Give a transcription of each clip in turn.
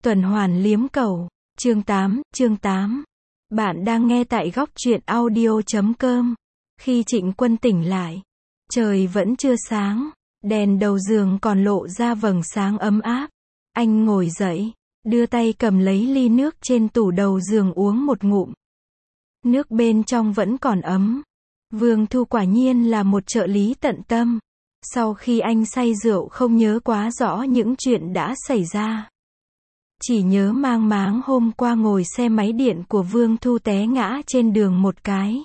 Tuần hoàn liếm cầu. Chương 8. Bạn đang nghe tại góc truyện audio.com. Khi Trịnh Quân tỉnh lại, trời vẫn chưa sáng, đèn đầu giường còn lộ ra vầng sáng ấm áp. Anh ngồi dậy, đưa tay cầm lấy ly nước trên tủ đầu giường uống một ngụm. Nước bên trong vẫn còn ấm. Vương Thu quả nhiên là một trợ lý tận tâm. Sau khi anh say rượu không nhớ quá rõ những chuyện đã xảy ra. Chỉ nhớ mang máng hôm qua ngồi xe máy điện của Vương Thu té ngã trên đường một cái.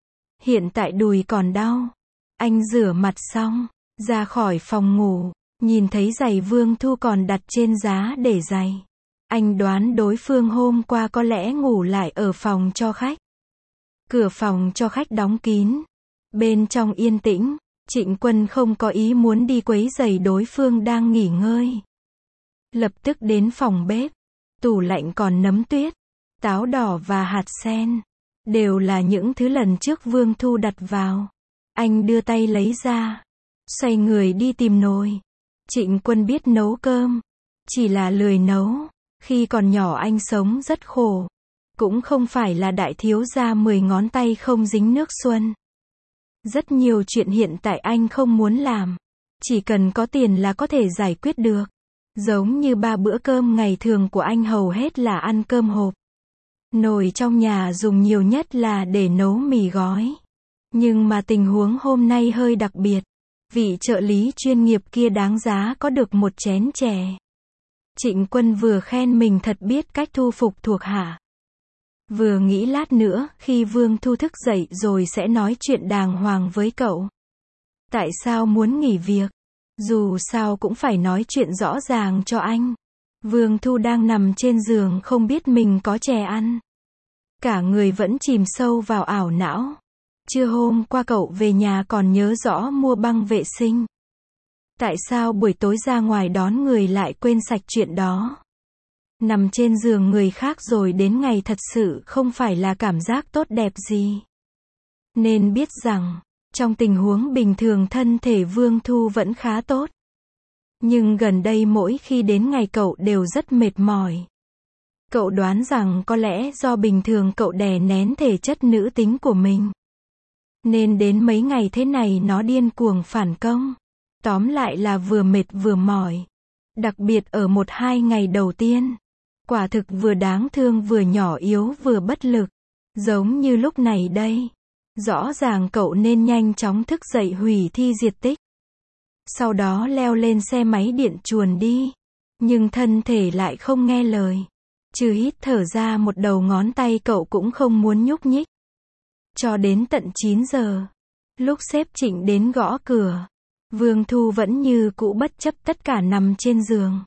Hiện tại đùi còn đau. Anh rửa mặt xong, ra khỏi phòng ngủ, nhìn thấy giày Vương Thu còn đặt trên giá để giày. Anh đoán đối phương hôm qua có lẽ ngủ lại ở phòng cho khách. Cửa phòng cho khách đóng kín. Bên trong yên tĩnh, Trịnh Quân không có ý muốn đi quấy rầy đối phương đang nghỉ ngơi. Lập tức đến phòng bếp. Tủ lạnh còn nấm tuyết, táo đỏ và hạt sen. Đều là những thứ lần trước Vương Thu đặt vào. Anh đưa tay lấy ra. Xoay người đi tìm nồi. Trịnh Quân biết nấu cơm. Chỉ là lười nấu. Khi còn nhỏ anh sống rất khổ. Cũng không phải là đại thiếu gia 10 ngón tay không dính nước xuân. Rất nhiều chuyện hiện tại anh không muốn làm. Chỉ cần có tiền là có thể giải quyết được. Giống như 3 bữa cơm ngày thường của anh hầu hết là ăn cơm hộp. Nồi trong nhà dùng nhiều nhất là để nấu mì gói. Nhưng mà tình huống hôm nay hơi đặc biệt. Vị trợ lý chuyên nghiệp kia đáng giá có được một chén chè. Trịnh Quân vừa khen mình thật biết cách thu phục thuộc hạ. Vừa nghĩ lát nữa khi Vương Thu thức dậy rồi sẽ nói chuyện đàng hoàng với cậu. Tại sao muốn nghỉ việc? Dù sao cũng phải nói chuyện rõ ràng cho anh. Vương Thu đang nằm trên giường không biết mình có chè ăn. Cả người vẫn chìm sâu vào ảo não. Trưa hôm qua cậu về nhà còn nhớ rõ mua băng vệ sinh. Tại sao buổi tối ra ngoài đón người lại quên sạch chuyện đó? Nằm trên giường người khác rồi đến ngày thật sự không phải là cảm giác tốt đẹp gì. Nên biết rằng, trong tình huống bình thường thân thể Vương Thu vẫn khá tốt. Nhưng gần đây mỗi khi đến ngày cậu đều rất mệt mỏi. Cậu đoán rằng có lẽ do bình thường cậu đè nén thể chất nữ tính của mình. Nên đến mấy ngày thế này nó điên cuồng phản công. Tóm lại là vừa mệt vừa mỏi. Đặc biệt ở 1-2 ngày đầu tiên. Quả thực vừa đáng thương vừa nhỏ yếu vừa bất lực. Giống như lúc này đây. Rõ ràng cậu nên nhanh chóng thức dậy hủy thi diệt tích. Sau đó leo lên xe máy điện chuồn đi. Nhưng thân thể lại không nghe lời. Trừ hít thở ra một đầu ngón tay cậu cũng không muốn nhúc nhích. Cho đến tận 9 giờ. Lúc sếp Trịnh đến gõ cửa. Vương Thu vẫn như cũ bất chấp tất cả nằm trên giường.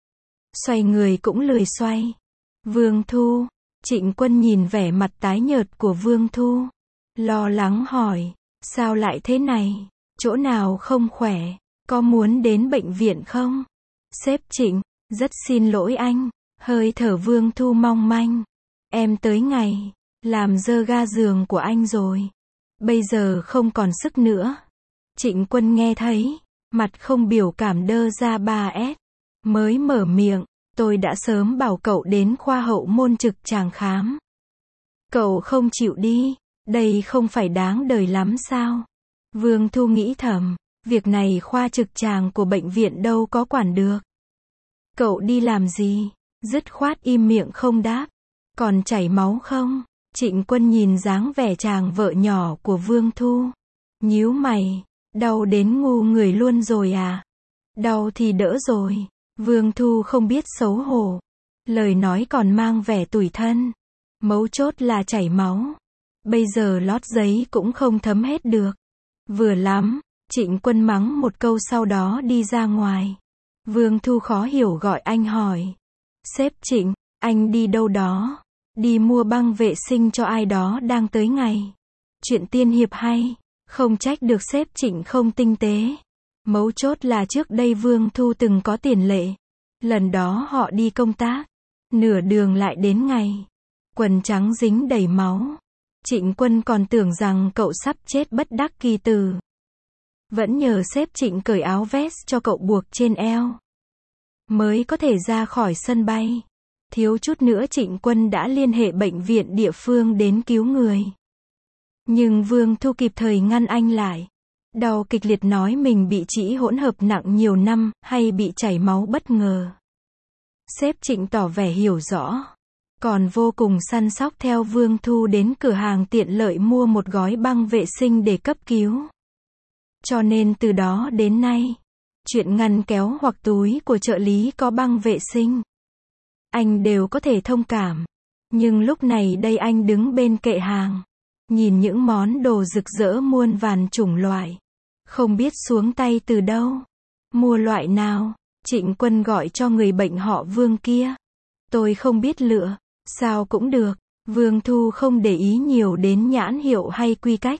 Xoay người cũng lười xoay. Vương Thu. Trịnh Quân nhìn vẻ mặt tái nhợt của Vương Thu. Lo lắng hỏi. Sao lại thế này? Chỗ nào không khỏe? Có muốn đến bệnh viện không? Sếp Trịnh. Rất xin lỗi anh. Hơi thở Vương Thu mong manh. Em tới ngày. Làm dơ ga giường của anh rồi. Bây giờ không còn sức nữa. Trịnh Quân nghe thấy. Mặt không biểu cảm đơ ra 3S. Mới mở miệng. Tôi đã sớm bảo cậu đến khoa hậu môn trực tràng khám. Cậu không chịu đi. Đây không phải đáng đời lắm sao? Vương Thu nghĩ thầm. Việc này khoa trực tràng của bệnh viện đâu có quản được. Cậu đi làm gì? Dứt khoát im miệng không đáp. Còn chảy máu không? Trịnh Quân nhìn dáng vẻ chàng vợ nhỏ của Vương Thu. Nhíu mày. Đau đến ngu người luôn rồi à? Đau thì đỡ rồi. Vương Thu không biết xấu hổ. Lời nói còn mang vẻ tủi thân. Mấu chốt là chảy máu. Bây giờ lót giấy cũng không thấm hết được. Vừa lắm. Trịnh Quân mắng một câu sau đó đi ra ngoài. Vương Thu khó hiểu gọi anh hỏi. Sếp Trịnh, anh đi đâu đó? Đi mua băng vệ sinh cho ai đó đang tới ngày. Chuyện tiên hiệp hay. Không trách được sếp Trịnh không tinh tế. Mấu chốt là trước đây Vương Thu từng có tiền lệ. Lần đó họ đi công tác. Nửa đường lại đến ngày. Quần trắng dính đầy máu. Trịnh Quân còn tưởng rằng cậu sắp chết bất đắc kỳ tử. Vẫn nhờ sếp Trịnh cởi áo vest cho cậu buộc trên eo. Mới có thể ra khỏi sân bay. Thiếu chút nữa Trịnh Quân đã liên hệ bệnh viện địa phương đến cứu người. Nhưng Vương Thu kịp thời ngăn anh lại. Đau kịch liệt nói mình bị trĩ hỗn hợp nặng nhiều năm, hay bị chảy máu bất ngờ. Sếp Trịnh tỏ vẻ hiểu rõ. Còn vô cùng săn sóc theo Vương Thu đến cửa hàng tiện lợi mua một gói băng vệ sinh để cấp cứu. Cho nên từ đó đến nay, chuyện ngăn kéo hoặc túi của trợ lý có băng vệ sinh, anh đều có thể thông cảm. Nhưng lúc này đây anh đứng bên kệ hàng, nhìn những món đồ rực rỡ muôn vàn chủng loại. Không biết xuống tay từ đâu, mua loại nào. Trịnh Quân gọi cho người bệnh họ Vương kia. Tôi không biết lựa, sao cũng được. Vương Thu không để ý nhiều đến nhãn hiệu hay quy cách.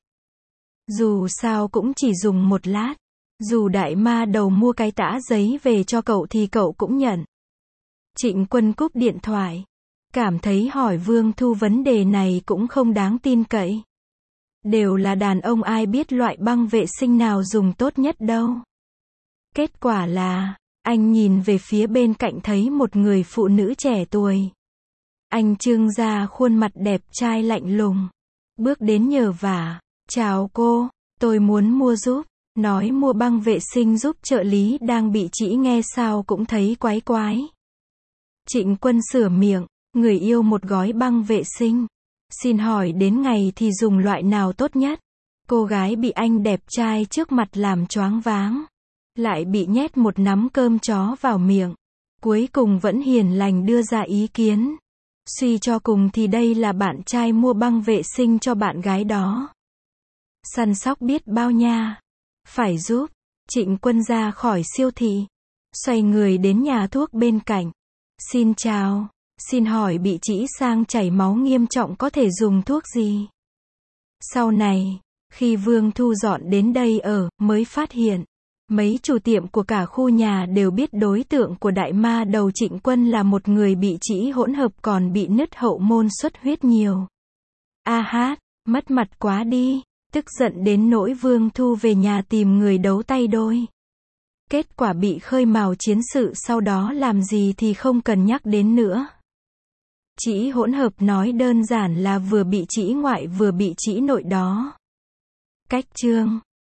Dù sao cũng chỉ dùng một lát. Dù đại ma đầu mua cái tã giấy về cho cậu thì cậu cũng nhận. Trịnh Quân cúp điện thoại. Cảm thấy hỏi Vương Thu vấn đề này cũng không đáng tin cậy. Đều là đàn ông, ai biết loại băng vệ sinh nào dùng tốt nhất đâu. Kết quả là, anh nhìn về phía bên cạnh thấy một người phụ nữ trẻ tuổi. Anh trương ra khuôn mặt đẹp trai lạnh lùng. Bước đến nhờ vả. Chào cô, tôi muốn mua giúp. Nói mua băng vệ sinh giúp trợ lý đang bị trĩ nghe sao cũng thấy quái quái. Trịnh Quân sửa miệng. Người yêu một gói băng vệ sinh. Xin hỏi đến ngày thì dùng loại nào tốt nhất? Cô gái bị anh đẹp trai trước mặt làm choáng váng. Lại bị nhét một nắm cơm chó vào miệng. Cuối cùng vẫn hiền lành đưa ra ý kiến. Suy cho cùng thì đây là bạn trai mua băng vệ sinh cho bạn gái đó. Săn sóc biết bao nha. Phải giúp. Trịnh Quân ra khỏi siêu thị. Xoay người đến nhà thuốc bên cạnh. Xin chào. Xin hỏi bị trĩ sang chảy máu nghiêm trọng có thể dùng thuốc gì? Sau này, khi Vương Thu dọn đến đây ở, mới phát hiện. Mấy chủ tiệm của cả khu nhà đều biết đối tượng của đại ma đầu Trịnh Quân là một người bị trĩ hỗn hợp còn bị nứt hậu môn xuất huyết nhiều. A hát, mất mặt quá đi. Tức giận đến nỗi Vương Thu về nhà tìm người đấu tay đôi. Kết quả bị khơi mào chiến sự sau đó làm gì thì không cần nhắc đến nữa. Trĩ hỗn hợp nói đơn giản là vừa bị trĩ ngoại vừa bị trĩ nội đó. Cách chương